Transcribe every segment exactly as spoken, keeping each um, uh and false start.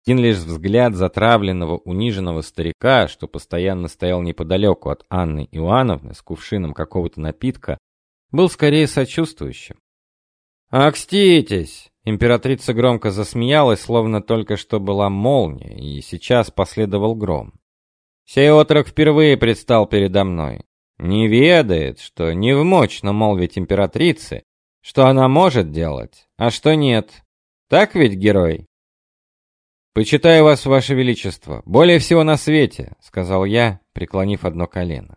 Один лишь взгляд затравленного, униженного старика, что постоянно стоял неподалеку от Анны Иоанновны с кувшином какого-то напитка, был скорее сочувствующим. «Окститесь!» Императрица громко засмеялась, словно только что была молния, и сейчас последовал гром. «Сей отрок впервые предстал передо мной. Не ведает, что не вмочно молвить императрице, что она может делать, а что нет. Так ведь, герой?» «Почитаю вас, ваше величество, более всего на свете», — сказал я, преклонив одно колено.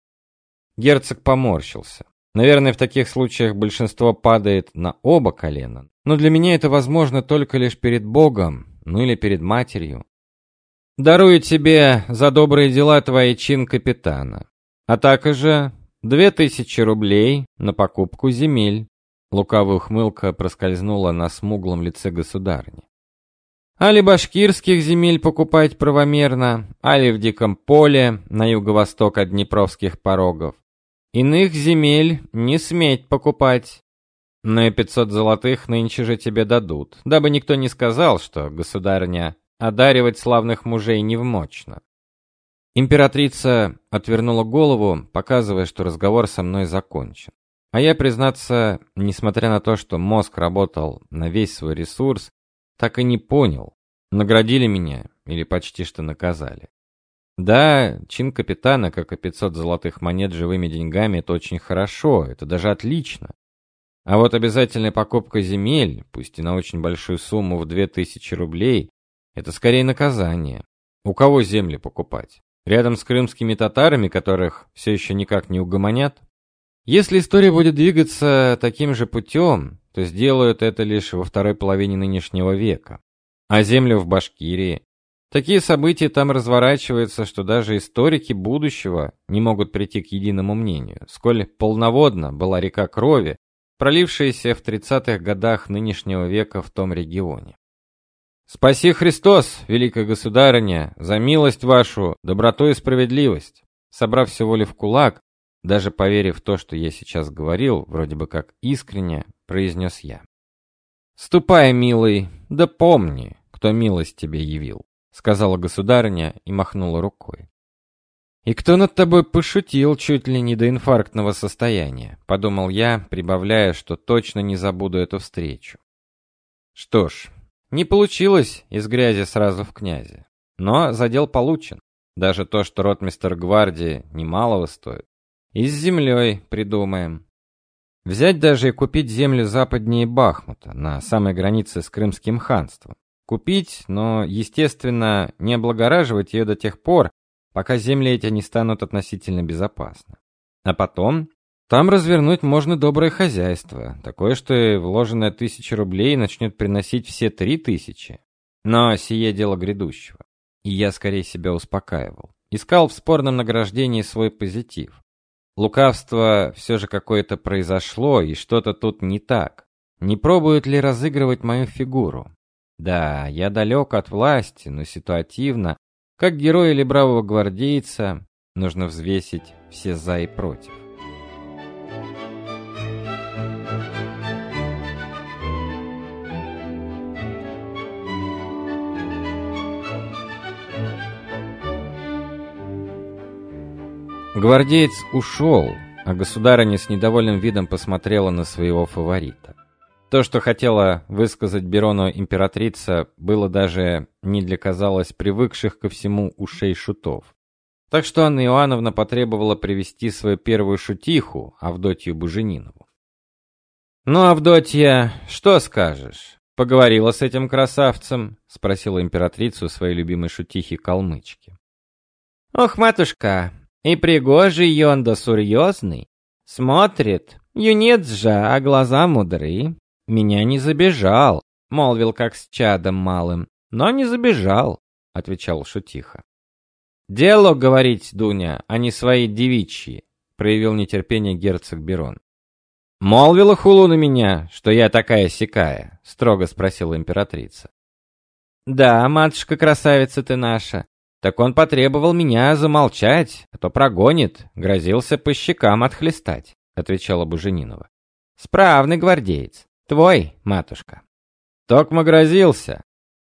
Герцог поморщился. Наверное, в таких случаях большинство падает на оба колена, но для меня это возможно только лишь перед Богом, ну или перед матерью. «Дарую тебе за добрые дела твои чин капитана, а также две тысячи рублей на покупку земель». Лукавая ухмылка проскользнула на смуглом лице государыни. «Али башкирских земель покупать правомерно, али в диком поле на юго-восток от Днепровских порогов. Иных земель не сметь покупать. Но и пятьсот золотых нынче же тебе дадут, дабы никто не сказал, что, государыня, одаривать славных мужей невмочно». Императрица отвернула голову, показывая, что разговор со мной закончен. А я, признаться, несмотря на то, что мозг работал на весь свой ресурс, так и не понял, наградили меня или почти что наказали. Да, чин капитана, как и пятьсот золотых монет живыми деньгами, это очень хорошо, это даже отлично. А вот обязательная покупка земель, пусть и на очень большую сумму в две тысячи рублей, это скорее наказание. У кого земли покупать? Рядом с крымскими татарами, которых все еще никак не угомонят? Если история будет двигаться таким же путем, то сделают это лишь во второй половине нынешнего века. А землю в Башкирии? Такие события там разворачиваются, что даже историки будущего не могут прийти к единому мнению, сколь полноводна была река крови, пролившаяся в тридцатых годах нынешнего века в том регионе. «Спаси Христос, великая государыня, за милость вашу, доброту и справедливость!» Собрав всю волю в кулак, даже поверив в то, что я сейчас говорил, вроде бы как искренне, произнес я. «Ступай, милый, да помни, кто милость тебе явил», сказала государыня и махнула рукой. «И кто над тобой пошутил чуть ли не до инфарктного состояния», подумал я, прибавляя, что точно не забуду эту встречу. Что ж, не получилось из грязи сразу в князи, но задел получен. Даже то, что ротмистр гвардии немалого стоит. И с землей придумаем. Взять даже и купить землю западнее Бахмута, на самой границе с Крымским ханством. Купить, но, естественно, не облагораживать ее до тех пор, пока земли эти не станут относительно безопасны. А потом там развернуть можно доброе хозяйство, такое, что и вложенная тысяча рублей начнет приносить все три тысячи. Но сие дело грядущего. И я скорее себя успокаивал. Искал в спорном награждении свой позитив. Лукавство все же какое-то произошло, и что-то тут не так. Не пробуют ли разыгрывать мою фигуру? Да, я далек от власти, но ситуативно, как герой или бравого гвардейца, нужно взвесить все за и против. Гвардеец ушел, а государыня с недовольным видом посмотрела на своего фаворита. То, что хотела высказать Берону императрица, было даже не для, казалось, привыкших ко всему ушей шутов. Так что Анна Иоанновна потребовала привести свою первую шутиху, Авдотью Буженинову. «Ну, Авдотья, что скажешь? Поговорила с этим красавцем?» — спросила императрицу своей любимой шутихи-калмычки. «Ох, матушка, и пригожий ён да сурьезный. Смотрит, юнец же, а глаза мудры. Меня не забежал, молвил как с чадом малым, но не забежал», — отвечал шутиха. «Дело говорить, Дуня, а не свои девичьи», — проявил нетерпение герцог Берон. «Молвила хулу на меня, что я такая-сякая?» — строго спросила императрица. «Да, матушка-красавица ты наша. Так он потребовал меня замолчать, а то прогонит, грозился по щекам отхлестать», — отвечала Буженинова. «Справный гвардеец. Твой, матушка». «Токмо грозился.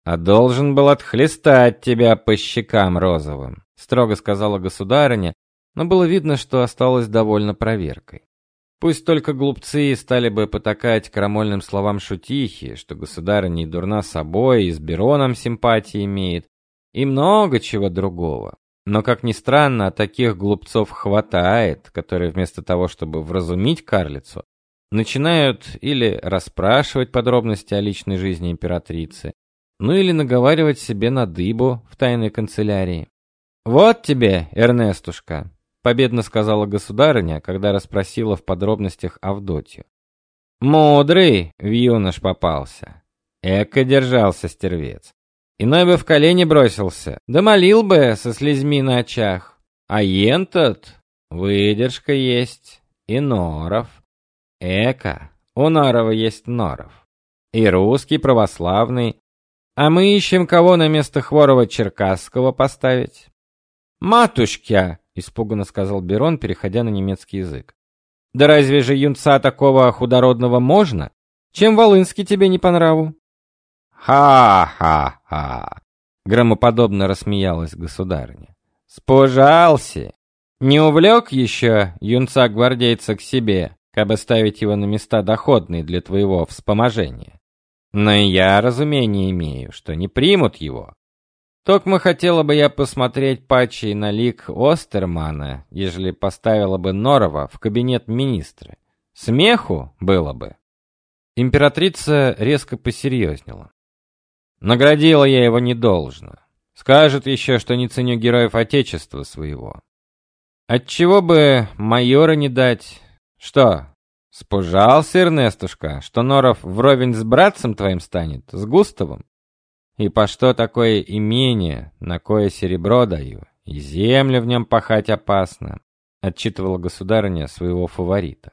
а должен был отхлестать тебя по щекам розовым, строго сказала государыня, но было видно, что осталась довольна проверкой. Пусть только глупцы стали бы потакать крамольным словам шутихи, что государыня и дурна собой, и с Бероном симпатии имеет, и много чего другого. Но, как ни странно, таких глупцов хватает, которые вместо того, чтобы вразумить карлицу, начинают или расспрашивать подробности о личной жизни императрицы, ну или наговаривать себе на дыбу в тайной канцелярии. «Вот тебе, Эрнестушка», — победно сказала государыня, когда расспросила в подробностях Авдотью. «Мудрый юнош попался. Эко держался стервец. Иной бы в колени бросился, да молил бы со слезьми на очах. А ентот выдержка есть и норов. Эко, у Норова есть норов. И русский православный. А мы ищем, кого на место хворого черкасского поставить». «Матушка!» — испуганно сказал Берон, переходя на немецкий язык. «Да разве же юнца такого худородного можно? Чем Волынский тебе не по нраву?» «Ха-ха-ха!» — громоподобно рассмеялась государыня. «Спужался! Не увлек еще юнца-гвардейца к себе, кабы ставить его на места доходные для твоего вспоможения? Но и я разумение имею, что не примут его. Токмо хотела бы я посмотреть паче на лик Остермана, ежели поставила бы Норова в кабинет министра. Смеху было бы». Императрица резко посерьезнела. «Наградила я его недолжно. Скажет еще, что не ценю героев Отечества своего. Отчего бы майора не дать? Что, спужался, Эрнестушка, что Норов вровень с братцем твоим станет, с Густавом? И по что такое имение, на кое серебро даю, и землю в нем пахать опасно?» — отчитывала государыня своего фаворита.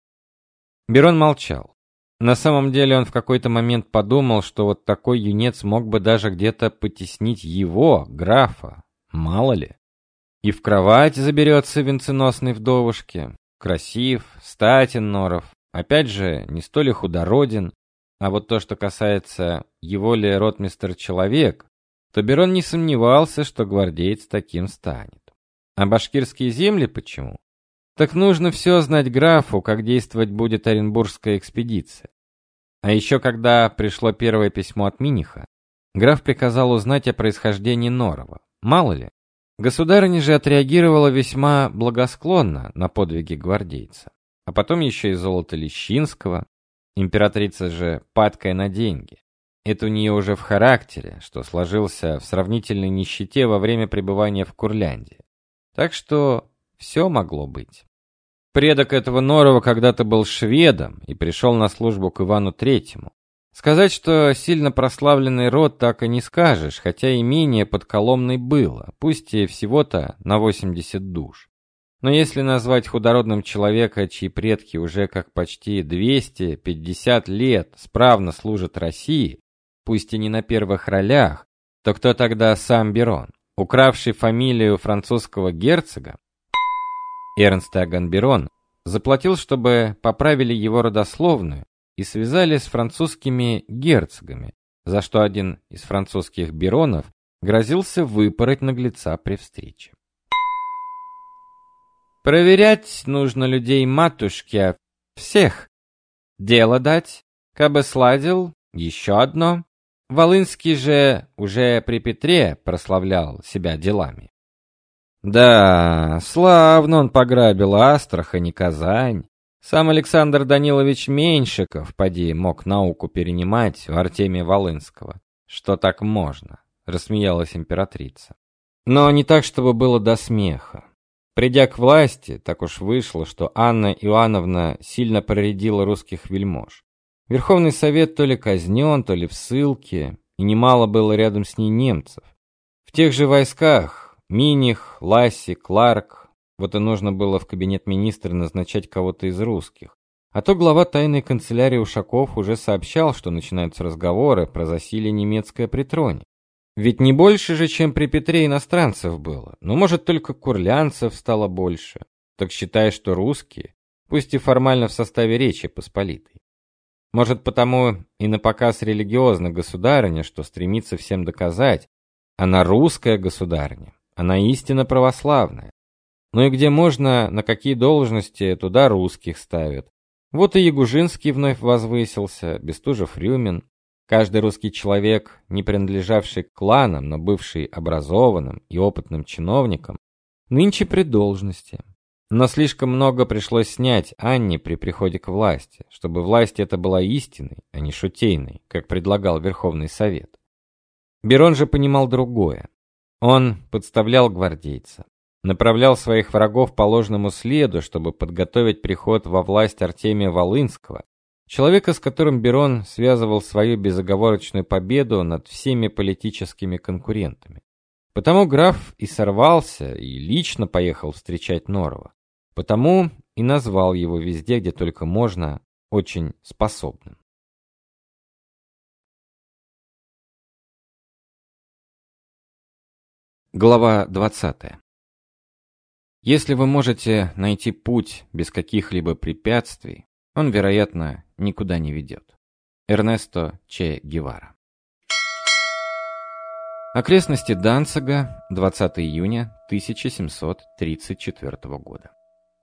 Берон молчал. На самом деле он в какой-то момент подумал, что вот такой юнец мог бы даже где-то потеснить его, графа, мало ли. И в кровать заберется венценосной вдовушке. Красив, статен Норов, опять же, не столь и худороден. А вот то, что касается его ли ротмистр человек, то Берон не сомневался, что гвардеец таким станет. А башкирские земли почему? Так нужно все знать графу, как действовать будет Оренбургская экспедиция. А еще когда пришло первое письмо от Миниха, граф приказал узнать о происхождении Норова. Мало ли. Государыня же отреагировала весьма благосклонно на подвиги гвардейца. А потом еще и золото Лещинского. Императрица же падкая на деньги. Это у нее уже в характере, что сложился в сравнительной нищете во время пребывания в Курляндии. Так что все могло быть. Предок этого Норова когда-то был шведом и пришел на службу к Ивану Третьему. Сказать, что сильно прославленный род, так и не скажешь, хотя имение под Коломной было, пусть и всего-то на восемьдесят душ. Но если назвать худородным человека, чьи предки уже как почти двести пятьдесят лет справно служат России, пусть и не на первых ролях, то кто тогда сам Берон, укравший фамилию французского герцога? Эрнст Иоганн Берон заплатил, чтобы поправили его родословную и связали с французскими герцогами, за что один из французских Беронов грозился выпороть наглеца при встрече. «Проверять нужно людей, матушки, всех. Дело дать, кабы сладил, еще одно. Волынский же уже при Петре прославлял себя делами». Да, славно он пограбил Астрахань и Казань. Сам Александр Данилович Меньшиков, поди, мог науку перенимать у Артемия Волынского. Что так можно? Рассмеялась императрица. Но не так, чтобы было до смеха. Придя к власти, так уж вышло, что Анна Иоанновна сильно проредила русских вельмож. Верховный совет то ли казнен, то ли в ссылке, и немало было рядом с ней немцев. В тех же войсках Миних, Ласси, Кларк, вот и нужно было в кабинет министра назначать кого-то из русских. А то глава тайной канцелярии Ушаков уже сообщал, что начинаются разговоры про засилие немецкое при троне. Ведь не больше же, чем при Петре, иностранцев было. Ну, может, только курлянцев стало больше. Так считай, что русские, пусть и формально в составе Речи Посполитой. Может, потому и напоказ религиозна государыня, что стремится всем доказать, она русская государыня, она истинно православная. Ну и где можно, на какие должности, туда русских ставят. Вот и Ягужинский вновь возвысился, Бестужев-Рюмин. Каждый русский человек, не принадлежавший к кланам, но бывший образованным и опытным чиновником, нынче при должности. Но слишком много пришлось снять Анне при приходе к власти, чтобы власть эта была истинной, а не шутейной, как предлагал Верховный Совет. Берон же понимал другое. Он подставлял гвардейца, направлял своих врагов по ложному следу, чтобы подготовить приход во власть Артемия Волынского, человека, с которым Берон связывал свою безоговорочную победу над всеми политическими конкурентами. Потому граф и сорвался, и лично поехал встречать Норова. Потому и назвал его везде, где только можно, очень способным. Глава двадцатая. Если вы можете найти путь без каких-либо препятствий, он, вероятно, никуда не ведет. Эрнесто Че Гевара. Окрестности Данцига, двадцатого июня тысяча семьсот тридцать четвёртого года.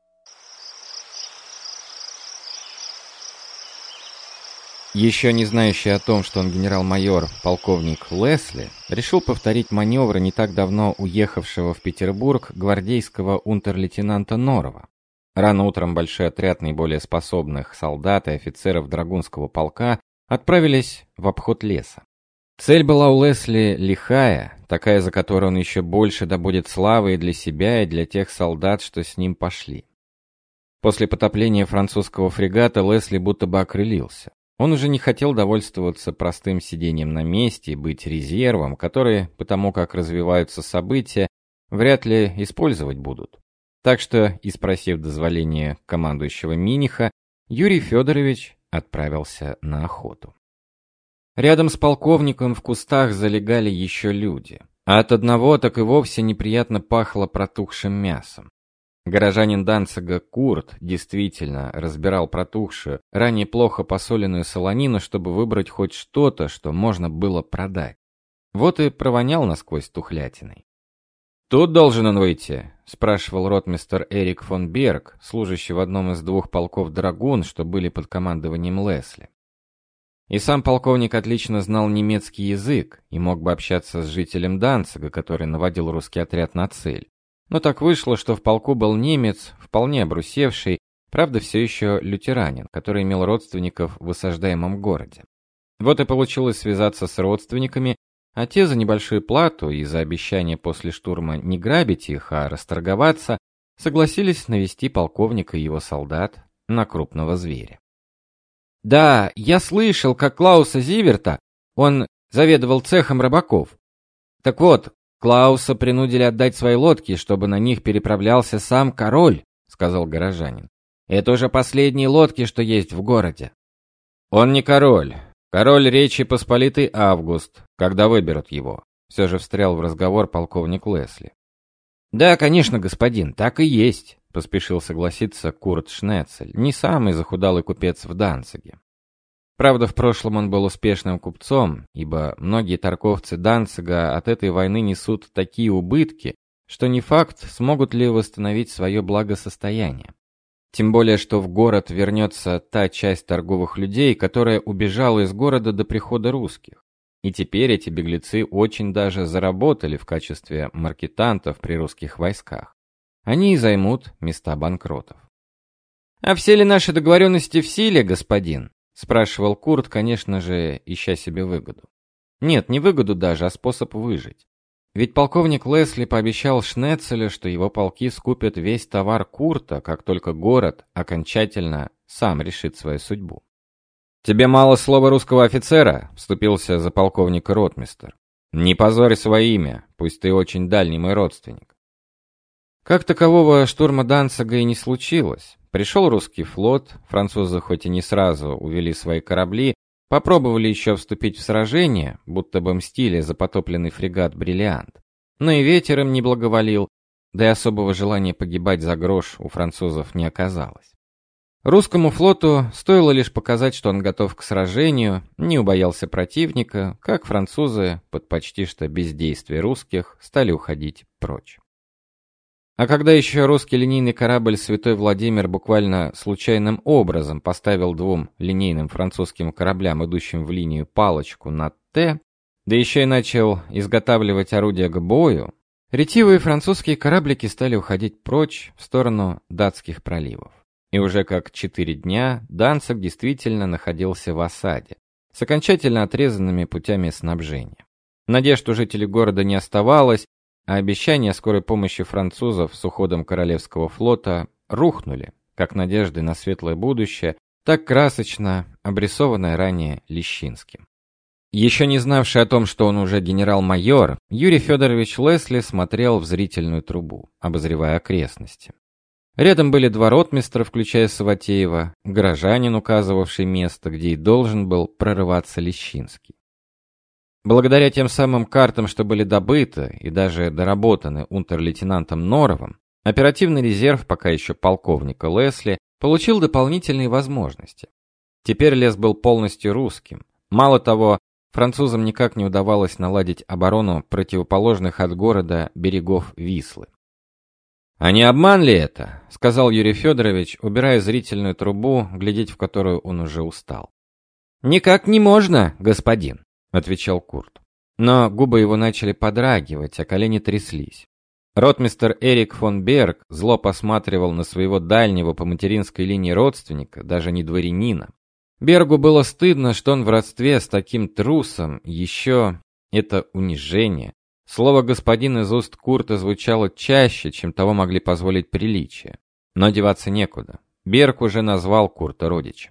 Еще не знающий о том, что он генерал-майор, полковник Лесли, решил повторить маневры не так давно уехавшего в Петербург гвардейского унтер-лейтенанта Норова. Рано утром большой отряд наиболее способных солдат и офицеров драгунского полка отправились в обход леса. Цель была у Лесли лихая, такая, за которой он еще больше добудет славы и для себя, и для тех солдат, что с ним пошли. После потопления французского фрегата Лесли будто бы окрылился. Он уже не хотел довольствоваться простым сидением на месте и быть резервом, который, потому как развиваются события, вряд ли использовать будут. Так что, и спросив дозволения командующего Миниха, Юрий Федорович отправился на охоту. Рядом с полковником в кустах залегали еще люди, а от одного так и вовсе неприятно пахло протухшим мясом. Горожанин Данцига Курт действительно разбирал протухшую, ранее плохо посоленную солонину, чтобы выбрать хоть что-то, что можно было продать. Вот и провонял насквозь тухлятиной. «Тут должен он выйти?» — спрашивал ротмистр Эрик фон Берг, служащий в одном из двух полков драгун, что были под командованием Лесли. И сам полковник отлично знал немецкий язык и мог бы общаться с жителем Данцига, который наводил русский отряд на цель. Но так вышло, что в полку был немец, вполне обрусевший, правда все еще лютеранин, который имел родственников в осаждаемом городе. Вот и получилось связаться с родственниками, а те за небольшую плату и за обещание после штурма не грабить их, а расторговаться, согласились навести полковника и его солдат на крупного зверя. «Да, я слышал, как Клауса Зиверта, он заведовал цехом рыбаков. Так вот, Клауса принудили отдать свои лодки, чтобы на них переправлялся сам король», — сказал горожанин. «Это уже последние лодки, что есть в городе». «Он не король. Король Речи Посполитой Август, когда выберут его», — все же встрял в разговор полковник Лесли. «Да, конечно, господин, так и есть», — поспешил согласиться Курт Шнецель, не самый захудалый купец в Данциге. Правда, в прошлом он был успешным купцом, ибо многие торговцы Данцига от этой войны несут такие убытки, что не факт, смогут ли восстановить свое благосостояние. Тем более, что в город вернется та часть торговых людей, которая убежала из города до прихода русских. И теперь эти беглецы очень даже заработали в качестве маркетантов при русских войсках. Они и займут места банкротов. «А все ли наши договоренности в силе, господин?» — спрашивал Курт, конечно же, ища себе выгоду. Нет, не выгоду даже, а способ выжить. Ведь полковник Лесли пообещал Шнецелю, что его полки скупят весь товар Курта, как только город окончательно сам решит свою судьбу. «Тебе мало слова русского офицера?» — вступился за полковника ротмистр. «Не позорь свое имя, пусть ты очень дальний мой родственник». Как такового штурма Данцига и не случилось. Пришел русский флот, французы хоть и не сразу увели свои корабли, попробовали еще вступить в сражение, будто бы мстили за потопленный фрегат «Бриллиант». Но и ветер им не благоволил, да и особого желания погибать за грош у французов не оказалось. Русскому флоту стоило лишь показать, что он готов к сражению, не убоялся противника, как французы, под почти что бездействие русских, стали уходить прочь. А когда еще русский линейный корабль «Святой Владимир» буквально случайным образом поставил двум линейным французским кораблям, идущим в линию, палочку на «Т», да еще и начал изготавливать орудия к бою, ретивые французские кораблики стали уходить прочь в сторону датских проливов. И уже как четыре дня Данциг действительно находился в осаде, с окончательно отрезанными путями снабжения. Надежд у жителей города не оставалось, а обещания скорой помощи французов с уходом Королевского флота рухнули, как надежды на светлое будущее, так красочно обрисованное ранее Лещинским. Еще не знавший о том, что он уже генерал-майор, Юрий Федорович Лесли смотрел в зрительную трубу, обозревая окрестности. Рядом были два ротмистра, включая Саватеева, горожанин, указывавший место, где и должен был прорываться Лещинский. Благодаря тем самым картам, что были добыты и даже доработаны унтер-лейтенантом Норовым, оперативный резерв, пока еще полковника Лесли, получил дополнительные возможности. Теперь лес был полностью русским. Мало того, французам никак не удавалось наладить оборону противоположных от города берегов Вислы. «А не обман ли это?» — сказал Юрий Федорович, убирая зрительную трубу, глядеть в которую он уже устал. «Никак не можно, господин», — отвечал Курт. Но губы его начали подрагивать, а колени тряслись. Ротмистр Эрик фон Берг зло посматривал на своего дальнего по материнской линии родственника, даже не дворянина. Бергу было стыдно, что он в родстве с таким трусом, еще это унижение. Слово «господин» из уст Курта звучало чаще, чем того могли позволить приличия. Но деваться некуда. Берг уже назвал Курта родичем.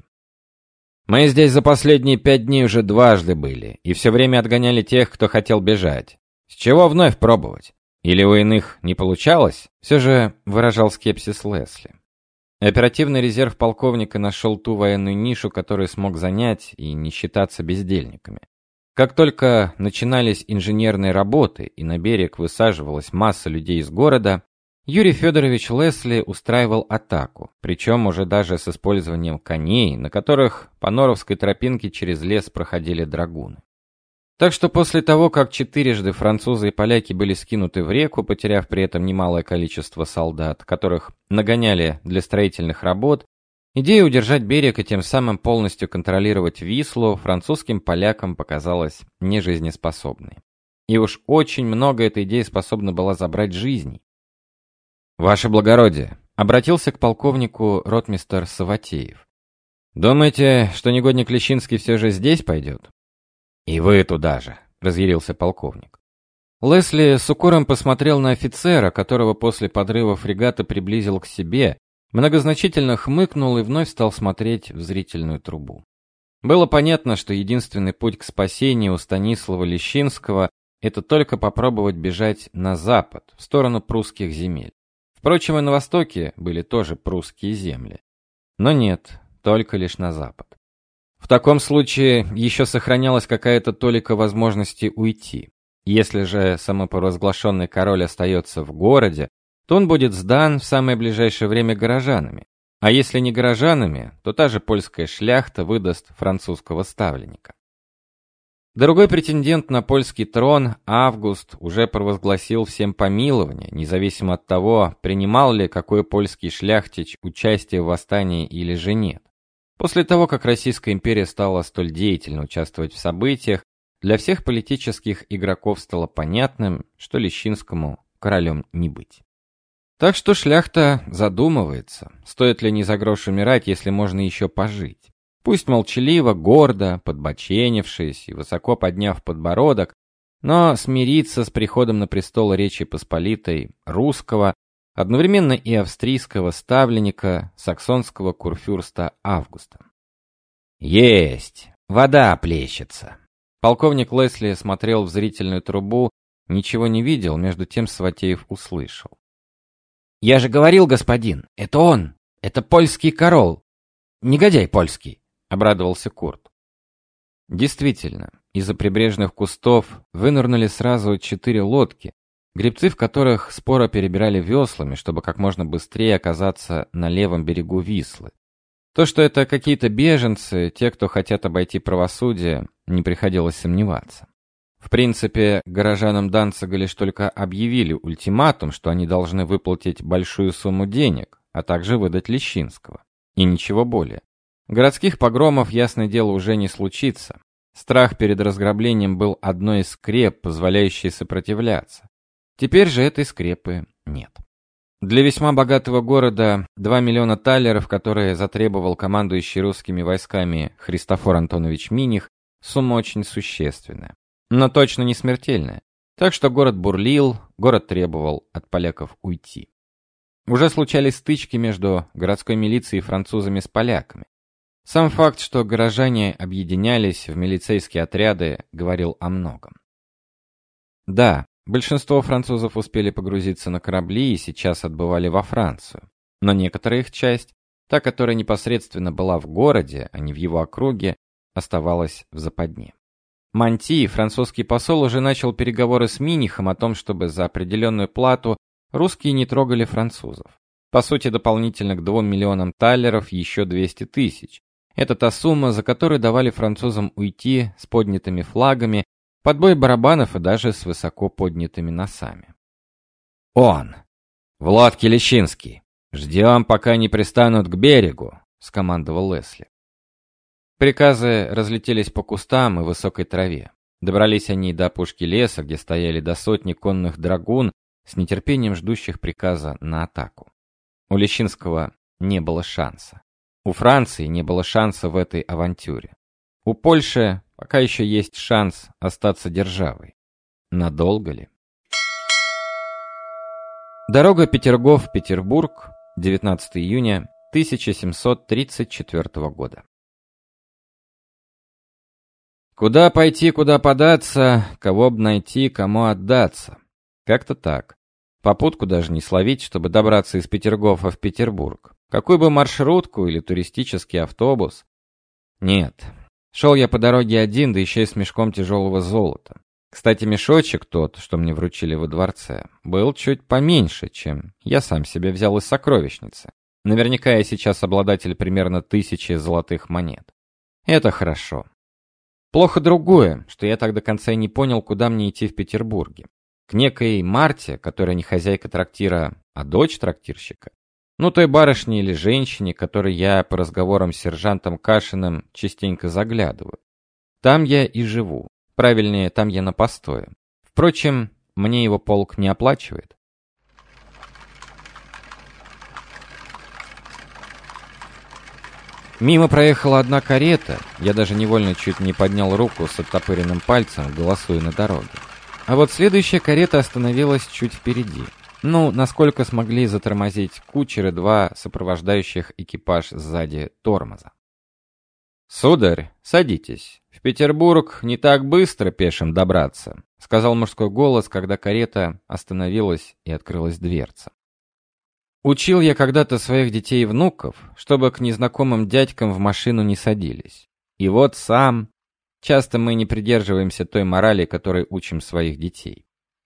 «Мы здесь за последние пять дней уже дважды были, и все время отгоняли тех, кто хотел бежать. С чего вновь пробовать? Или у иных не получалось?» Все же выражал скепсис Лесли. Оперативный резерв полковника нашел ту военную нишу, которую смог занять и не считаться бездельниками. Как только начинались инженерные работы и на берег высаживалась масса людей из города, Юрий Федорович Лесли устраивал атаку, причем уже даже с использованием коней, на которых по Норовской тропинке через лес проходили драгуны. Так что после того, как четырежды французы и поляки были скинуты в реку, потеряв при этом немалое количество солдат, которых нагоняли для строительных работ, идея удержать берег и тем самым полностью контролировать Вислу французским полякам показалась нежизнеспособной. И уж очень много этой идеи способна была забрать жизней. «Ваше благородие», — обратился к полковнику ротмистр Саватеев. «Думаете, что негодник Лещинский все же здесь пойдет?» «И вы туда же», — разъярился полковник. Лесли с укором посмотрел на офицера, которого после подрыва фрегата приблизил к себе, многозначительно хмыкнул и вновь стал смотреть в зрительную трубу. Было понятно, что единственный путь к спасению у Станислава Лещинского — это только попробовать бежать на запад, в сторону прусских земель. Впрочем, и на востоке были тоже прусские земли. Но нет, только лишь на запад. В таком случае еще сохранялась какая-то толика возможности уйти. Если же самопровозглашенный король остается в городе, то он будет сдан в самое ближайшее время горожанами. А если не горожанами, то та же польская шляхта выдаст французского ставленника. Другой претендент на польский трон, Август, уже провозгласил всем помилование, независимо от того, принимал ли какой польский шляхтич участие в восстании или же нет. После того, как Российская империя стала столь деятельно участвовать в событиях, для всех политических игроков стало понятным, что Лещинскому королем не быть. Так что шляхта задумывается, стоит ли не за грош умирать, если можно еще пожить. Пусть молчаливо, гордо, подбоченившись и высоко подняв подбородок, но смириться с приходом на престол Речи Посполитой русского, одновременно и австрийского ставленника саксонского курфюрста Августа. «Есть! Вода плещется!» Полковник Лесли смотрел в зрительную трубу, ничего не видел, между тем Саватеев услышал. «Я же говорил, господин, это он! Это польский король! Негодяй польский!» — обрадовался Курт. Действительно, из-за прибрежных кустов вынырнули сразу четыре лодки, гребцы в которых споро перебирали веслами, чтобы как можно быстрее оказаться на левом берегу Вислы. То, что это какие-то беженцы, те, кто хотят обойти правосудие, не приходилось сомневаться. В принципе, горожанам Данцига лишь только объявили ультиматум, что они должны выплатить большую сумму денег, а также выдать Лещинского. И ничего более. Городских погромов, ясное дело, уже не случится. Страх перед разграблением был одной из скреп, позволяющей сопротивляться. Теперь же этой скрепы нет. Для весьма богатого города два миллиона талеров, которые затребовал командующий русскими войсками Христофор Антонович Миних, сумма очень существенная, но точно не смертельная. Так что город бурлил, город требовал от поляков уйти. Уже случались стычки между городской милицией и французами с поляками. Сам факт, что горожане объединялись в милицейские отряды, говорил о многом. Да, большинство французов успели погрузиться на корабли и сейчас отбывали во Францию. Но некоторая их часть, та, которая непосредственно была в городе, а не в его округе, оставалась в западне. Манти, французский посол, уже начал переговоры с Минихом о том, чтобы за определенную плату русские не трогали французов. По сути, дополнительно к двум миллионам талеров еще двести тысяч. Это та сумма, за которую давали французам уйти с поднятыми флагами, под бой барабанов и даже с высоко поднятыми носами. «Он! В лодке Лещинский! Ждем, пока не пристанут к берегу!» — скомандовал Лесли. Приказы разлетелись по кустам и высокой траве. Добрались они до опушки леса, где стояли до сотни конных драгун, с нетерпением ждущих приказа на атаку. У Лещинского не было шанса. У Франции не было шанса в этой авантюре. У Польши пока еще есть шанс остаться державой. Надолго ли? Дорога Петергоф-Петербург, девятнадцатого июня тысяча семьсот тридцать четвёртого года. Куда пойти, куда податься, кого б найти, кому отдаться. Как-то так. Попутку даже не словить, чтобы добраться из Петергофа в Петербург. Какую бы маршрутку или туристический автобус? Нет. Шел я по дороге один, да еще и с мешком тяжелого золота. Кстати, мешочек тот, что мне вручили во дворце, был чуть поменьше, чем я сам себе взял из сокровищницы. Наверняка я сейчас обладатель примерно тысячи золотых монет. Это хорошо. Плохо другое, что я так до конца и не понял, куда мне идти в Петербурге. К некой Марте, которая не хозяйка трактира, а дочь трактирщика. Ну, той барышне или женщине, которой я по разговорам с сержантом Кашиным частенько заглядываю. Там я и живу. Правильнее, там я на постое. Впрочем, мне его полк не оплачивает. Мимо проехала одна карета. Я даже невольно чуть не поднял руку с оттопыренным пальцем, голосуя на дороге. А вот следующая карета остановилась чуть впереди. Ну, насколько смогли затормозить кучеры, два сопровождающих экипаж сзади тормоза. «Сударь, садитесь. В Петербург не так быстро пешим добраться», — сказал мужской голос, когда карета остановилась и открылась дверца. Учил я когда-то своих детей и внуков, чтобы к незнакомым дядькам в машину не садились. И вот сам... Часто мы не придерживаемся той морали, которой учим своих детей.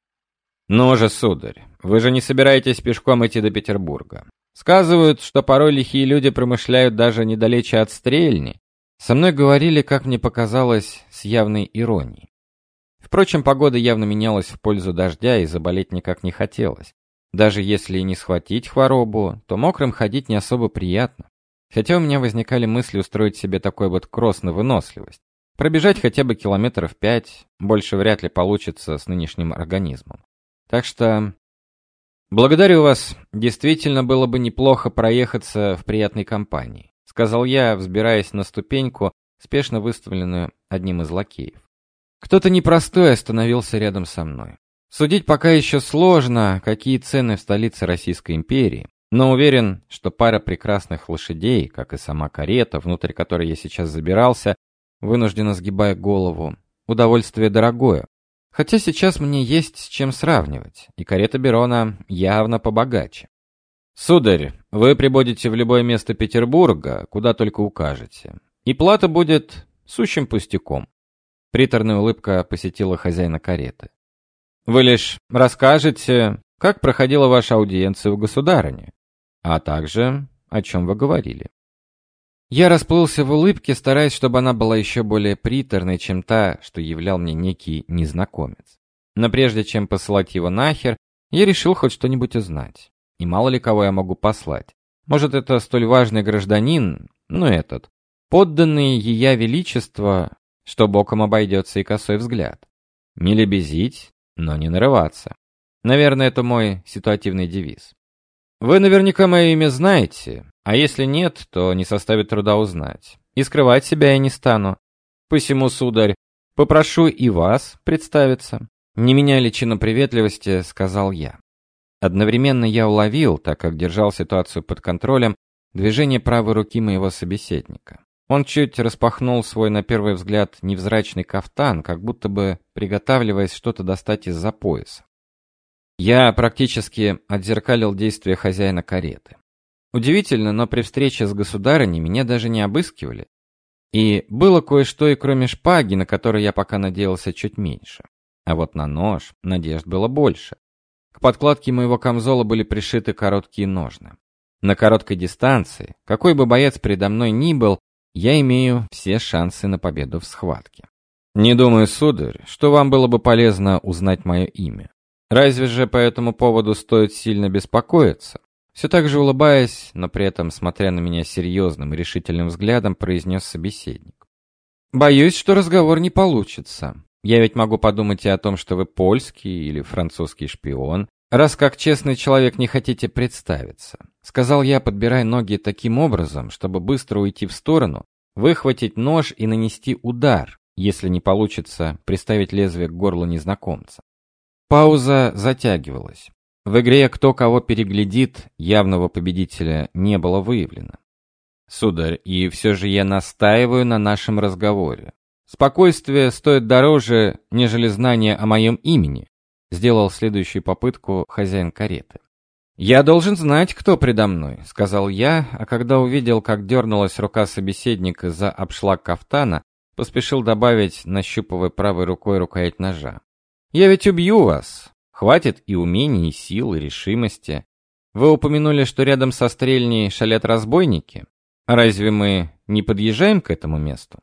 «Ну же, сударь, вы же не собираетесь пешком идти до Петербурга. Сказывают, что порой лихие люди промышляют даже недалече от Стрельни». Со мной говорили, как мне показалось, с явной иронией. Впрочем, погода явно менялась в пользу дождя, и заболеть никак не хотелось. Даже если и не схватить хворобу, то мокрым ходить не особо приятно. Хотя у меня возникали мысли устроить себе такой вот кросс на выносливость. Пробежать хотя бы километров пять, больше вряд ли получится с нынешним организмом. Так что... «Благодарю вас. Действительно было бы неплохо проехаться в приятной компании», — сказал я, взбираясь на ступеньку, спешно выставленную одним из лакеев. Кто-то непростой остановился рядом со мной. Судить пока еще сложно, какие цены в столице Российской империи, но уверен, что пара прекрасных лошадей, как и сама карета, внутрь которой я сейчас забирался, вынужденно сгибая голову, удовольствие дорогое. Хотя сейчас мне есть с чем сравнивать, и карета Берона явно побогаче. «Сударь, вы прибудете в любое место Петербурга, куда только укажете, и плата будет сущим пустяком». Приторная улыбка посетила хозяина кареты. «Вы лишь расскажете, как проходила ваша аудиенция у государыни, а также о чем вы говорили». Я расплылся в улыбке, стараясь, чтобы она была еще более приторной, чем та, что являл мне некий незнакомец. Но прежде чем посылать его нахер, я решил хоть что-нибудь узнать. И мало ли кого я могу послать. Может, это столь важный гражданин, ну этот, подданный Ея Величества, что боком обойдется и косой взгляд. Не лебезить, но не нарываться. Наверное, это мой ситуативный девиз. Вы наверняка мое имя знаете, а если нет, то не составит труда узнать. И скрывать себя я не стану. Посему, сударь, попрошу и вас представиться. Не меняя личину приветливости, сказал я. Одновременно я уловил, так как держал ситуацию под контролем, движение правой руки моего собеседника. Он чуть распахнул свой, на первый взгляд, невзрачный кафтан, как будто бы приготавливаясь что-то достать из-за пояса. Я практически отзеркалил действия хозяина кареты. Удивительно, но при встрече с государыней меня даже не обыскивали. И было кое-что и кроме шпаги, на которой я пока надеялся чуть меньше. А вот на нож надежд было больше. К подкладке моего камзола были пришиты короткие ножны. На короткой дистанции, какой бы боец передо мной ни был, я имею все шансы на победу в схватке. Не думаю, сударь, что вам было бы полезно узнать мое имя. Разве же по этому поводу стоит сильно беспокоиться? Все так же улыбаясь, но при этом смотря на меня серьезным и решительным взглядом, произнес собеседник. Боюсь, что разговор не получится. Я ведь могу подумать и о том, что вы польский или французский шпион, раз как честный человек не хотите представиться. Сказал я, подбирая ноги таким образом, чтобы быстро уйти в сторону, выхватить нож и нанести удар, если не получится приставить лезвие к горлу незнакомца. Пауза затягивалась. В игре «Кто кого переглядит» явного победителя не было выявлено. Сударь, и все же я настаиваю на нашем разговоре. Спокойствие стоит дороже, нежели знание о моем имени, сделал следующую попытку хозяин кареты. Я должен знать, кто предо мной, сказал я, а когда увидел, как дернулась рука собеседника за обшлаг кафтана, поспешил добавить, нащупывая правой рукой рукоять ножа. Я ведь убью вас. Хватит и умений, и сил, и решимости. Вы упомянули, что рядом со стрельней шалят разбойники. А разве мы не подъезжаем к этому месту?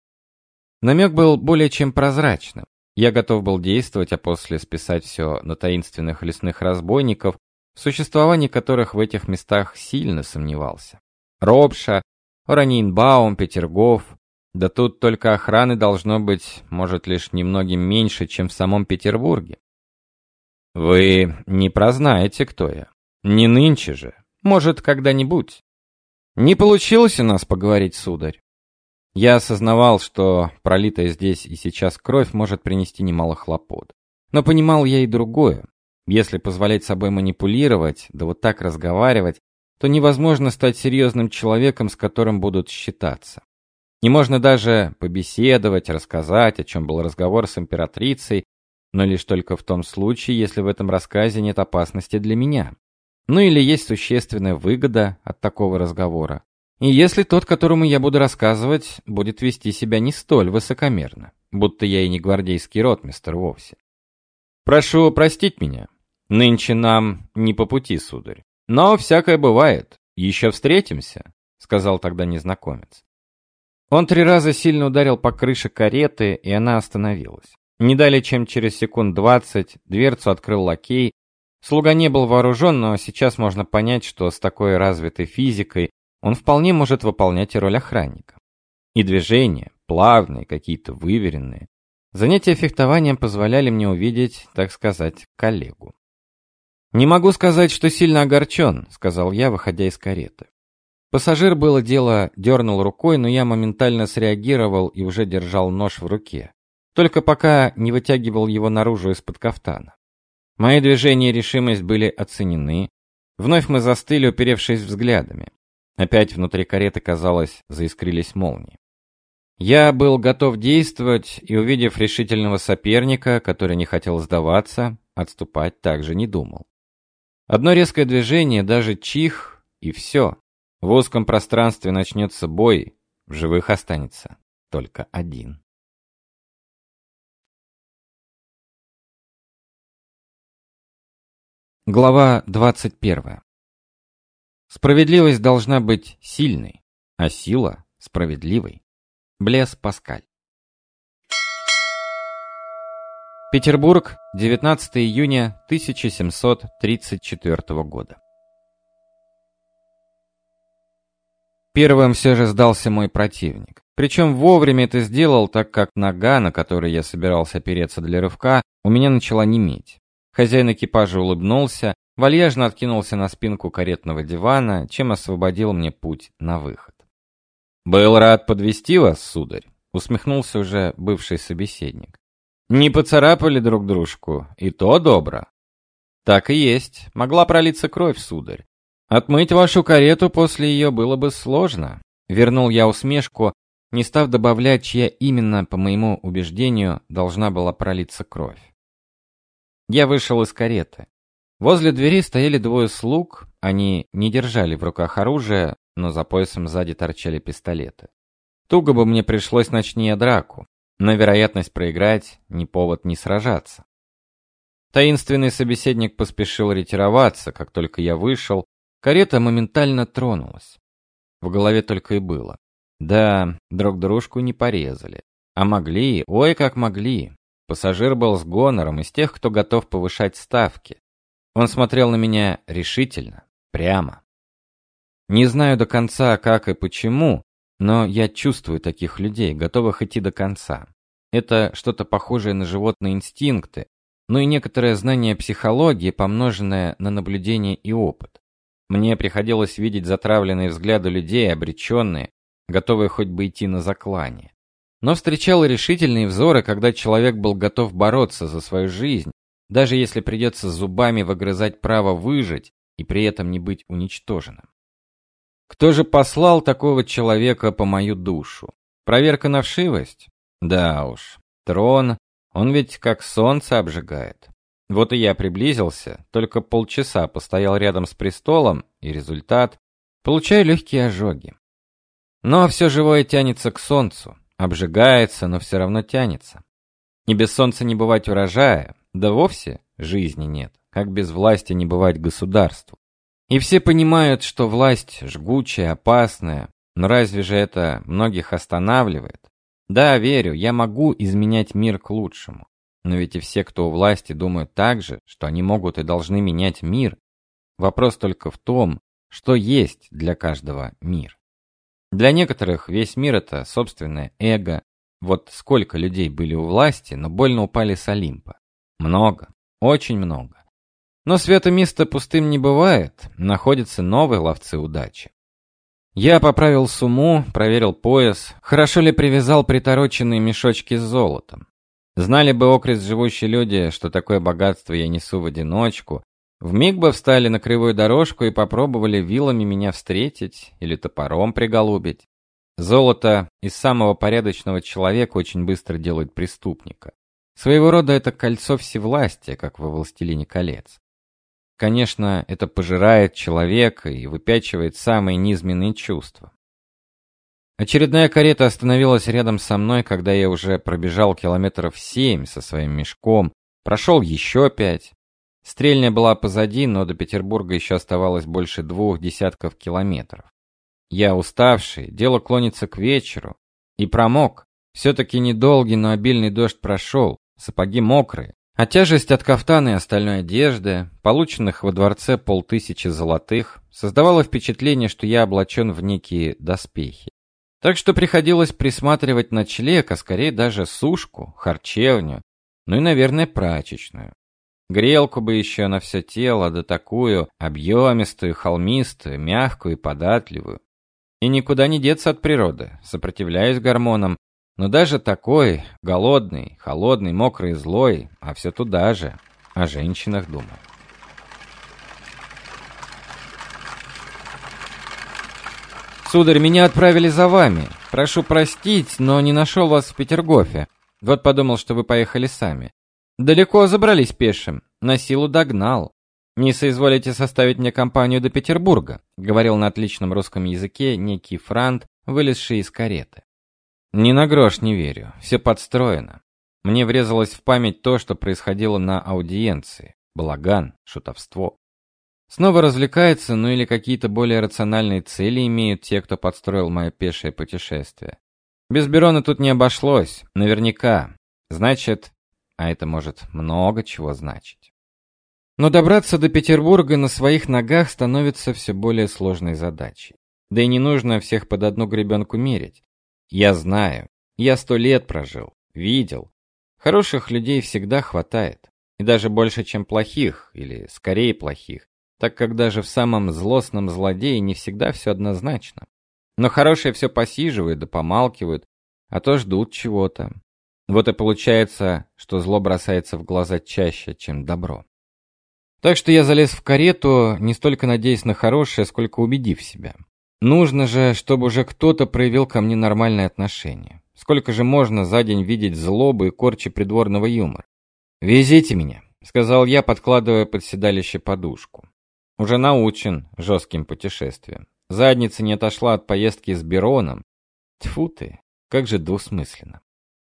Намек был более чем прозрачным. Я готов был действовать, а после списать все на таинственных лесных разбойников, в существовании которых в этих местах сильно сомневался. Робша, Ораниенбаум, Петергоф. Да тут только охраны должно быть, может, лишь немногим меньше, чем в самом Петербурге. Вы не прознаете, кто я. Не нынче же. Может, когда-нибудь. Не получилось у нас поговорить, сударь. Я осознавал, что пролитая здесь и сейчас кровь может принести немало хлопот. Но понимал я и другое. Если позволять собой манипулировать, да вот так разговаривать, то невозможно стать серьезным человеком, с которым будут считаться. Не можно даже побеседовать, рассказать, о чем был разговор с императрицей, но лишь только в том случае, если в этом рассказе нет опасности для меня. Ну или есть существенная выгода от такого разговора. И если тот, которому я буду рассказывать, будет вести себя не столь высокомерно, будто я и не гвардейский ротмистр вовсе. Прошу простить меня. Нынче нам не по пути, сударь. Но всякое бывает. Еще встретимся, сказал тогда незнакомец. Он три раза сильно ударил по крыше кареты, и она остановилась. Не далее, чем через секунд двадцать, дверцу открыл лакей. Слуга не был вооружен, но сейчас можно понять, что с такой развитой физикой он вполне может выполнять и роль охранника. И движения, плавные, какие-то выверенные. Занятия фехтованием позволяли мне увидеть, так сказать, коллегу. «Не могу сказать, что сильно огорчен», — сказал я, выходя из кареты. Пассажир, было дело, дернул рукой, но я моментально среагировал и уже держал нож в руке. Только пока не вытягивал его наружу из-под кафтана. Мои движения и решимость были оценены. Вновь мы застыли, уперевшись взглядами. Опять внутри кареты, казалось, заискрились молнии. Я был готов действовать, и, увидев решительного соперника, который не хотел сдаваться, отступать также не думал. Одно резкое движение, даже чих, и все. В узком пространстве начнется бой, в живых останется только один. Глава двадцать первая. Справедливость должна быть сильной. а сила справедливой. Блез Паскаль. Петербург, девятнадцатого июня тысяча семьсот тридцать четвёртого года. Первым все же сдался мой противник. Причем вовремя это сделал, так как нога, на которой я собирался опереться для рывка, у меня начала неметь. Хозяин экипажа улыбнулся, вальяжно откинулся на спинку каретного дивана, чем освободил мне путь на выход. «Был рад подвести вас, сударь», — усмехнулся уже бывший собеседник. «Не поцарапали друг дружку, и то добро». «Так и есть, могла пролиться кровь, сударь. Отмыть вашу карету после ее было бы сложно», — вернул я усмешку, не став добавлять, чья именно, по моему убеждению, должна была пролиться кровь. Я вышел из кареты. Возле двери стояли двое слуг, они не держали в руках оружие, но за поясом сзади торчали пистолеты. Туго бы мне пришлось начни я драку, но вероятность проиграть не повод не сражаться. Таинственный собеседник поспешил ретироваться, как только я вышел, карета моментально тронулась. В голове только и было: да, друг дружку не порезали. А могли, ой, как могли. Пассажир был с гонором, из тех, кто готов повышать ставки. Он смотрел на меня решительно, прямо. Не знаю до конца, как и почему, но я чувствую таких людей, готовых идти до конца. Это что-то похожее на животные инстинкты, но и некоторое знание психологии, помноженное на наблюдение и опыт. Мне приходилось видеть затравленные взгляды людей, обреченные, готовые хоть бы идти на заклание. Но встречал и решительные взоры, когда человек был готов бороться за свою жизнь, даже если придется зубами выгрызать право выжить и при этом не быть уничтоженным. Кто же послал такого человека по мою душу? Проверка на вшивость? Да уж, трон, он ведь как солнце обжигает. Вот и я приблизился, только полчаса постоял рядом с престолом, и результат — получаю легкие ожоги. Но все живое тянется к солнцу, обжигается, но все равно тянется. И без солнца не бывать урожая, да вовсе жизни нет, как без власти не бывать государству. И все понимают, что власть жгучая, опасная, но разве же это многих останавливает? Да, верю, я могу изменять мир к лучшему. Но ведь и все, кто у власти, думают так же, что они могут и должны менять мир. Вопрос только в том, что есть для каждого мир. Для некоторых весь мир — это собственное эго. Вот сколько людей были у власти, но больно упали с Олимпа. Много, очень много. Но свято место пустым не бывает, находятся новые ловцы удачи. Я поправил сумму, проверил пояс, хорошо ли привязал притороченные мешочки с золотом. Знали бы окрест живущие люди, что такое богатство я несу в одиночку, вмиг бы встали на кривую дорожку и попробовали вилами меня встретить или топором приголубить. Золото из самого порядочного человека очень быстро делает преступника. Своего рода это кольцо всевластия, как во «Властелине колец». Конечно, это пожирает человека и выпячивает самые низменные чувства. Очередная карета остановилась рядом со мной, когда я уже пробежал километров семь со своим мешком, прошел еще пять. Стрельня была позади, но до Петербурга еще оставалось больше двух десятков километров. Я уставший, дело клонится к вечеру, и промок. Все-таки недолгий, но обильный дождь прошел, сапоги мокрые. А тяжесть от кафтана и остальной одежды, полученных во дворце полтысячи золотых, создавала впечатление, что я облачен в некие доспехи. Так что приходилось присматривать ночлег, а скорее даже сушку, харчевню, ну и, наверное, прачечную. Грелку бы еще на все тело, да такую объемистую, холмистую, мягкую и податливую. И никуда не деться от природы, сопротивляюсь гормонам, но даже такой, голодный, холодный, мокрый, злой, а все туда же, о женщинах думал. «Сударь, меня отправили за вами. Прошу простить, но не нашел вас в Петергофе. Вот подумал, что вы поехали сами. Далеко забрались пешим, на силу догнал. Не соизволите составить мне компанию до Петербурга», говорил на отличном русском языке некий франт, вылезший из кареты. Ни на грош не верю, все подстроено. Мне врезалось в память то, что происходило на аудиенции. Балаган, шутовство. Снова развлекается, ну или какие-то более рациональные цели имеют те, кто подстроил мое пешее путешествие. Без Берона тут не обошлось, наверняка. Значит, а это может много чего значить. Но добраться до Петербурга на своих ногах становится все более сложной задачей. Да и не нужно всех под одну гребенку мерить. Я знаю, я сто лет прожил, видел. Хороших людей всегда хватает. И даже больше, чем плохих, или скорее плохих, так как даже в самом злостном злодее не всегда все однозначно. Но хорошие все посиживают да помалкивают, а то ждут чего-то. Вот и получается, что зло бросается в глаза чаще, чем добро. Так что я залез в карету, не столько надеясь на хорошее, сколько убедив себя. Нужно же, чтобы уже кто-то проявил ко мне нормальное отношение. Сколько же можно за день видеть злобу и корчи придворного юмора? «Везите меня», — сказал я, подкладывая под седалище подушку. Уже научен жестким путешествиям. Задница не отошла от поездки с Бероном. Тьфу ты, как же двусмысленно.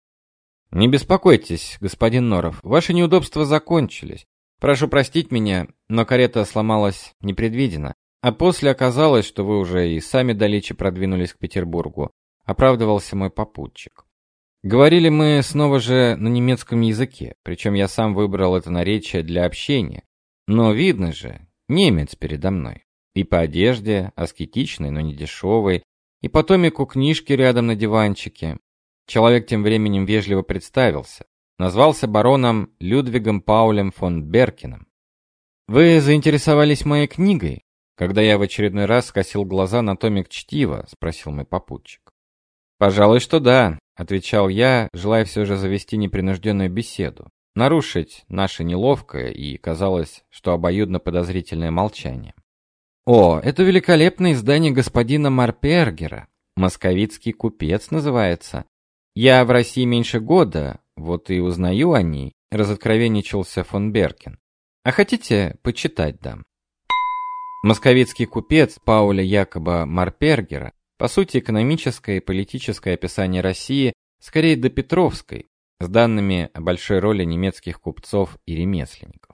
«Не беспокойтесь, господин Норов, ваши неудобства закончились. Прошу простить меня, но карета сломалась непредвиденно, а после оказалось, что вы уже и сами далече продвинулись к Петербургу», — оправдывался мой попутчик. Говорили мы снова же на немецком языке, причем я сам выбрал это наречие для общения. Но видно же, немец передо мной. И по одежде, аскетичной, но не дешевой, и по томику книжки рядом на диванчике. Человек тем временем вежливо представился. Назвался бароном Людвигом Паулем фон Беркеном. «Вы заинтересовались моей книгой?» Когда я в очередной раз скосил глаза на томик чтива, спросил мой попутчик. «Пожалуй, что да», — отвечал я, желая все же завести непринужденную беседу, нарушить наше неловкое и, казалось, что обоюдно подозрительное молчание. «О, это великолепное издание господина Марпергера. «Московицкий купец» называется. Я в России меньше года, вот и узнаю о ней», — разоткровенничался фон Беркен. «А хотите, почитать дам?» «Московицкий купец» Пауля Якоба Марпергера, по сути, экономическое и политическое описание России, скорее допетровской, с данными о большой роли немецких купцов и ремесленников.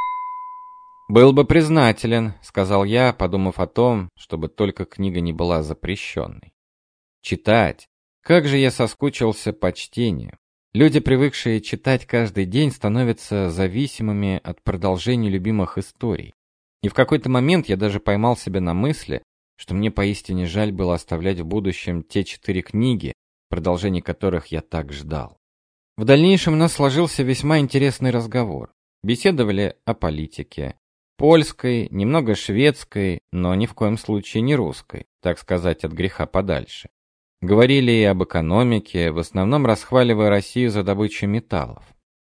«Был бы признателен», — сказал я, подумав о том, чтобы только книга не была запрещенной. Читать. Как же я соскучился по чтению. Люди, привыкшие читать каждый день, становятся зависимыми от продолжения любимых историй. И в какой-то момент я даже поймал себя на мысли, что мне поистине жаль было оставлять в будущем те четыре книги, продолжение которых я так ждал. В дальнейшем у нас сложился весьма интересный разговор. Беседовали о политике. Польской, немного шведской, но ни в коем случае не русской, так сказать, от греха подальше. Говорили и об экономике, в основном расхваливая Россию за добычу металлов.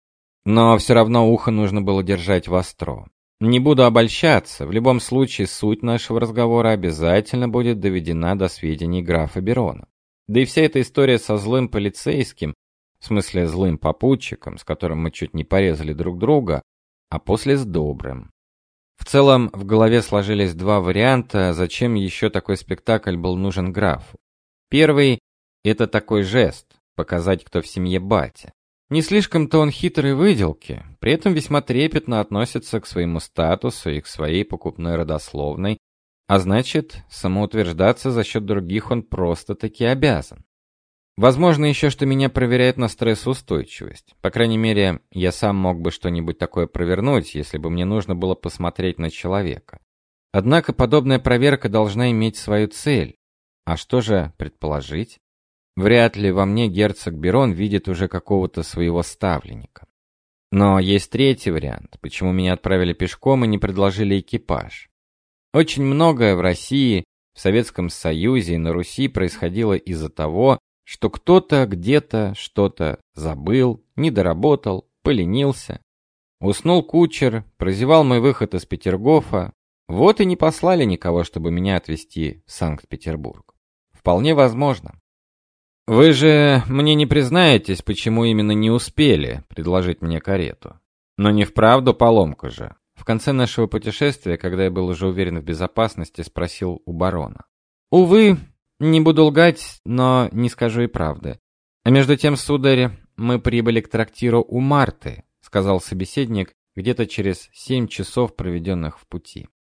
Но все равно ухо нужно было держать востро. Не буду обольщаться, в любом случае суть нашего разговора обязательно будет доведена до сведений графа Берона. Да и вся эта история со злым полицейским, в смысле злым попутчиком, с которым мы чуть не порезали друг друга, а после с добрым. В целом, в голове сложились два варианта, зачем еще такой спектакль был нужен графу. Первый – это такой жест, показать, кто в семье батя. Не слишком-то он хитрый в выделке, при этом весьма трепетно относится к своему статусу и к своей покупной родословной, а значит, самоутверждаться за счет других он просто-таки обязан. Возможно еще, что меня проверяет на стрессоустойчивость. По крайней мере, я сам мог бы что-нибудь такое провернуть, если бы мне нужно было посмотреть на человека. Однако подобная проверка должна иметь свою цель. А что же предположить? Вряд ли во мне герцог Берон видит уже какого-то своего ставленника. Но есть третий вариант, почему меня отправили пешком и не предложили экипаж. Очень многое в России, в Советском Союзе и на Руси происходило из-за того, что кто-то где-то что-то забыл, не доработал, поленился. Уснул кучер, прозевал мой выход из Петергофа, вот и не послали никого, чтобы меня отвезти в Санкт-Петербург. Вполне возможно. «Вы же мне не признаетесь, почему именно не успели предложить мне карету? Но не вправду поломка же». В конце нашего путешествия, когда я был уже уверен в безопасности, спросил у барона. «Увы, не буду лгать, но не скажу и правды. А между тем, сударь, мы прибыли к трактиру у Марты», сказал собеседник где-то через семь часов, проведенных в пути.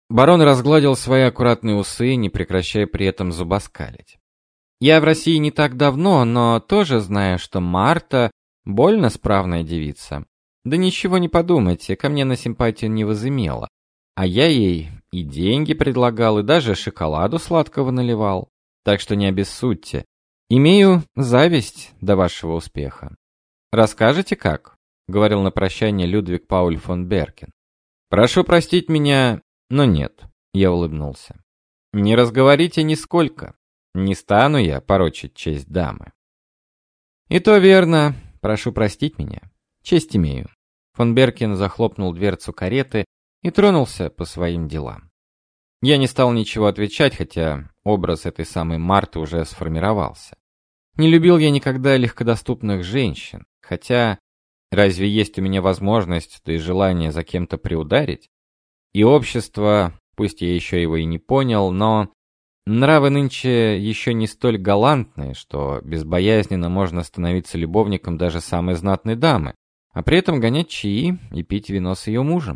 Барон разгладил свои аккуратные усы, не прекращая при этом зубоскалить. Я в России не так давно, но тоже знаю, что Марта больно справная девица. Да ничего не подумайте, ко мне на симпатию не возымела. А я ей и деньги предлагал, и даже шоколаду сладкого наливал. Так что не обессудьте. Имею зависть до вашего успеха. Расскажете как? Говорил на прощание Людвиг Пауль фон Беркен. Прошу простить меня, но нет, я улыбнулся. Не разговорите нисколько. Не стану я порочить честь дамы. И то верно. Прошу простить меня. Честь имею. Фон Беркен захлопнул дверцу кареты и тронулся по своим делам. Я не стал ничего отвечать, хотя образ этой самой Марты уже сформировался. Не любил я никогда легкодоступных женщин, хотя разве есть у меня возможность, да и желание за кем-то приударить? И общество, пусть я еще его и не понял, но нравы нынче еще не столь галантные, что безбоязненно можно становиться любовником даже самой знатной дамы, а при этом гонять чаи и пить вино с ее мужем.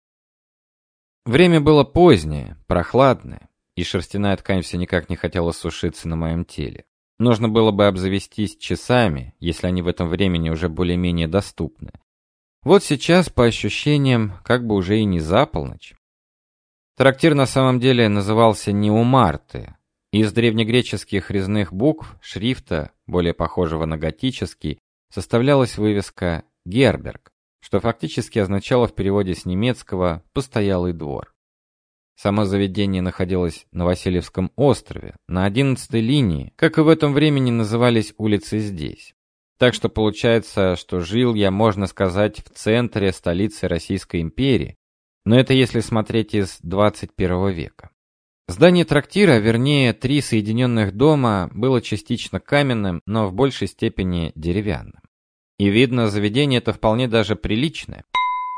Время было позднее, прохладное, и шерстяная ткань все никак не хотела сушиться на моем теле. Нужно было бы обзавестись часами, если они в этом времени уже более-менее доступны. Вот сейчас, по ощущениям, как бы уже и не за полночь. Трактир на самом деле назывался не у Марты. Из древнегреческих резных букв, шрифта, более похожего на готический, составлялась вывеска «Герберг», что фактически означало в переводе с немецкого «постоялый двор». Само заведение находилось на Васильевском острове, на одиннадцатой линии, как и в этом времени назывались улицы здесь. Так что получается, что жил я, можно сказать, в центре столицы Российской империи, но это если смотреть из двадцать первого века. Здание трактира, вернее, три соединенных дома, было частично каменным, но в большей степени деревянным. И видно, заведение это вполне даже приличное.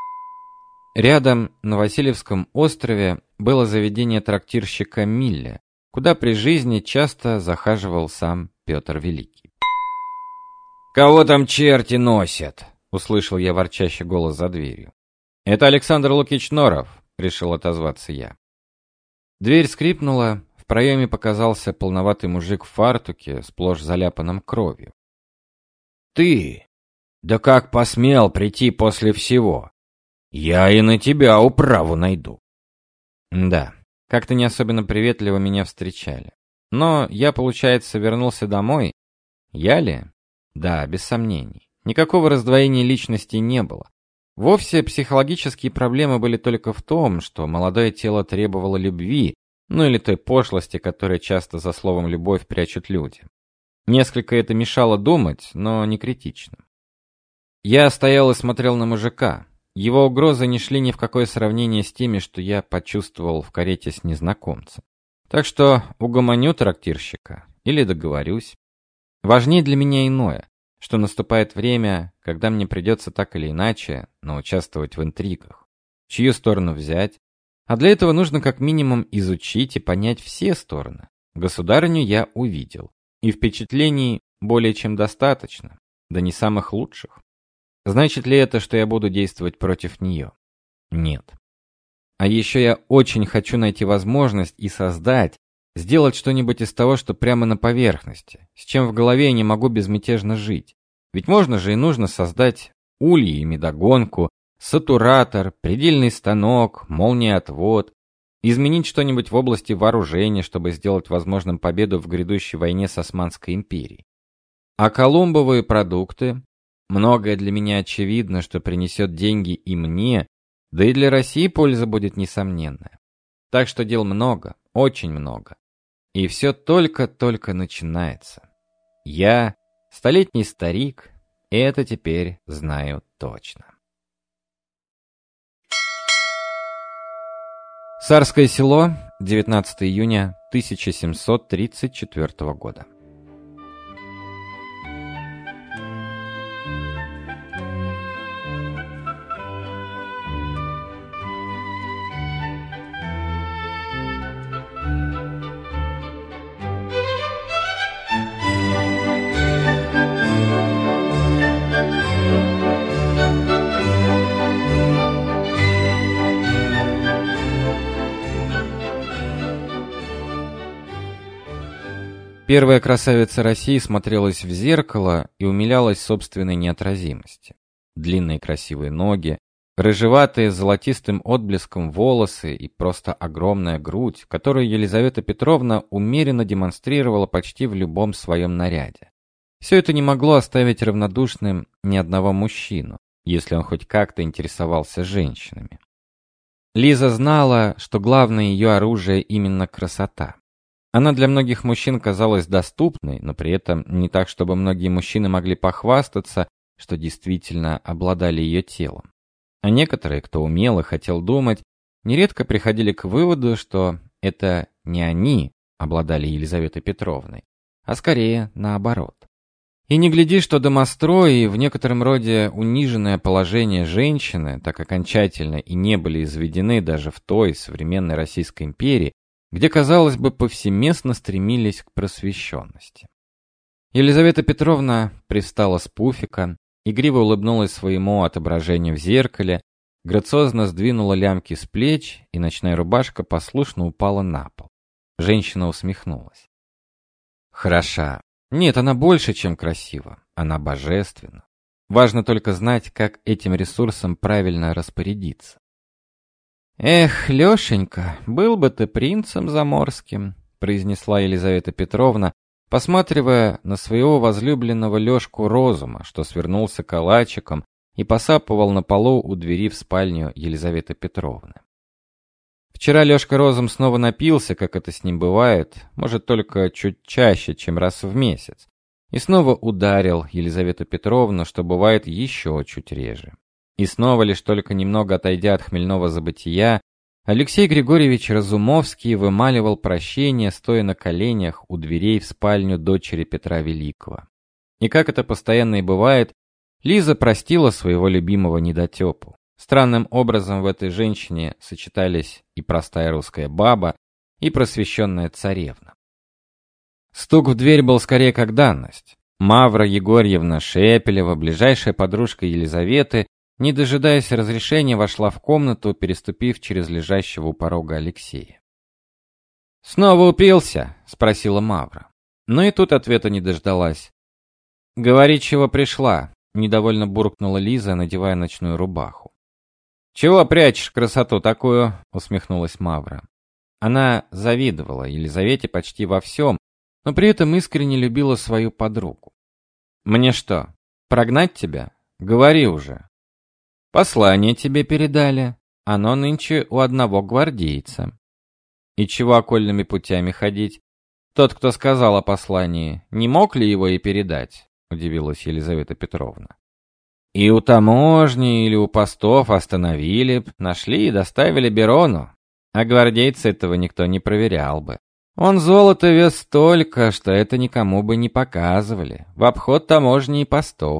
Рядом, на Васильевском острове, было заведение трактирщика Милля, куда при жизни часто захаживал сам Петр Великий. «Кого там черти носят?» — услышал я ворчащий голос за дверью. «Это Александр Лукич Норов», — решил отозваться я. Дверь скрипнула, в проеме показался полноватый мужик в фартуке, сплошь заляпанном кровью. «Ты? Да как посмел прийти после всего? Я и на тебя управу найду». Да, как-то не особенно приветливо меня встречали. Но я, получается, вернулся домой. Я ли? Да, без сомнений. Никакого раздвоения личности не было. Вовсе психологические проблемы были только в том, что молодое тело требовало любви, ну или той пошлости, которую часто за словом «любовь» прячут люди. Несколько это мешало думать, но не критично. Я стоял и смотрел на мужика. Его угрозы не шли ни в какое сравнение с теми, что я почувствовал в карете с незнакомцем. Так что угомоню трактирщика или договорюсь. Важнее для меня иное, что наступает время, когда мне придется так или иначе, но участвовать в интригах. Чью сторону взять? А для этого нужно как минимум изучить и понять все стороны. Государыню я увидел, и впечатлений более чем достаточно, да не самых лучших. Значит ли это, что я буду действовать против нее? Нет. А еще я очень хочу найти возможность и создать, сделать что-нибудь из того, что прямо на поверхности, с чем в голове я не могу безмятежно жить. Ведь можно же и нужно создать ульи и медогонку, сатуратор, предельный станок, молниеотвод, изменить что-нибудь в области вооружения, чтобы сделать возможным победу в грядущей войне с Османской империей. А колумбовые продукты? Многое для меня очевидно, что принесет деньги и мне, да и для России польза будет несомненная. Так что дел много, очень много. И все только-только начинается. Я, столетний старик, это теперь знаю точно. Царское село, девятнадцатого июня тысяча семьсот тридцать четвёртого года. Первая красавица России смотрелась в зеркало и умилялась собственной неотразимости. Длинные красивые ноги, рыжеватые с золотистым отблеском волосы и просто огромная грудь, которую Елизавета Петровна умеренно демонстрировала почти в любом своем наряде. Все это не могло оставить равнодушным ни одного мужчину, если он хоть как-то интересовался женщинами. Лиза знала, что главное ее оружие именно красота. Она для многих мужчин казалась доступной, но при этом не так, чтобы многие мужчины могли похвастаться, что действительно обладали ее телом. А некоторые, кто умел и хотел думать, нередко приходили к выводу, что это не они обладали Елизаветой Петровной, а скорее наоборот. И не гляди, что домострой и в некотором роде униженное положение женщины так окончательно и не были изведены даже в той современной Российской империи, где, казалось бы, повсеместно стремились к просвещенности. Елизавета Петровна привстала с пуфика, игриво улыбнулась своему отображению в зеркале, грациозно сдвинула лямки с плеч, и ночная рубашка послушно упала на пол. Женщина усмехнулась. Хороша. Нет, она больше, чем красива. Она божественна. Важно только знать, как этим ресурсом правильно распорядиться. «Эх, Лешенька, был бы ты принцем заморским», — произнесла Елизавета Петровна, посматривая на своего возлюбленного Лешку Розума, что свернулся калачиком и посапывал на полу у двери в спальню Елизаветы Петровны. Вчера Лешка Розум снова напился, как это с ним бывает, может, только чуть чаще, чем раз в месяц, и снова ударил Елизавету Петровну, что бывает еще чуть реже. И снова, лишь только немного отойдя от хмельного забытия, Алексей Григорьевич Разумовский вымаливал прощение, стоя на коленях у дверей в спальню дочери Петра Великого. И как это постоянно и бывает, Лиза простила своего любимого недотепу. Странным образом в этой женщине сочетались и простая русская баба, и просвещенная царевна. Стук в дверь был скорее как данность. Мавра Егорьевна Шепелева, ближайшая подружка Елизаветы, не дожидаясь разрешения, вошла в комнату, переступив через лежащего у порога Алексея. «Снова упился?» — спросила Мавра. Но и тут ответа не дождалась. «Говори, чего пришла», — недовольно буркнула Лиза, надевая ночную рубаху. «Чего прячешь красоту такую?» — усмехнулась Мавра. Она завидовала Елизавете почти во всем, но при этом искренне любила свою подругу. «Мне что, прогнать тебя? Говори уже». «Послание тебе передали. Оно нынче у одного гвардейца». «И чего окольными путями ходить? Тот, кто сказал о послании, не мог ли его и передать?» — удивилась Елизавета Петровна. «И у таможни или у постов остановили б, нашли и доставили Берону, а гвардейца этого никто не проверял бы. Он золото вес столько, что это никому бы не показывали, в обход таможни и постов».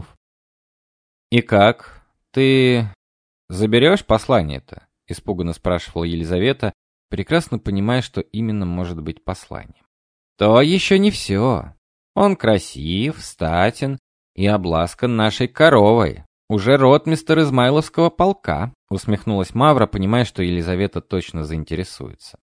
«И как? Ты заберешь послание-то?» — испуганно спрашивала Елизавета, прекрасно понимая, что именно может быть посланием. «То еще не все. Он красив, статен и обласкан нашей коровой. Уже ротмистр Измайловского полка», — усмехнулась Мавра, понимая, что Елизавета точно заинтересуется.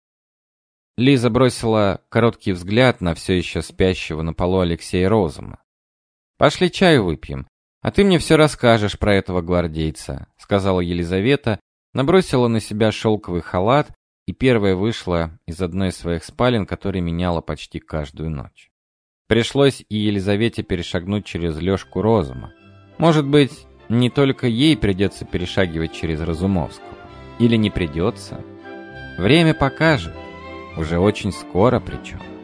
Лиза бросила короткий взгляд на все еще спящего на полу Алексея Розума. «Пошли чаю выпьем. «А ты мне все расскажешь про этого гвардейца», — сказала Елизавета, набросила на себя шелковый халат и первая вышла из одной из своих спален, которые меняла почти каждую ночь. Пришлось и Елизавете перешагнуть через Лешку Розума. Может быть, не только ей придется перешагивать через Разумовского. Или не придется. Время покажет. Уже очень скоро причем.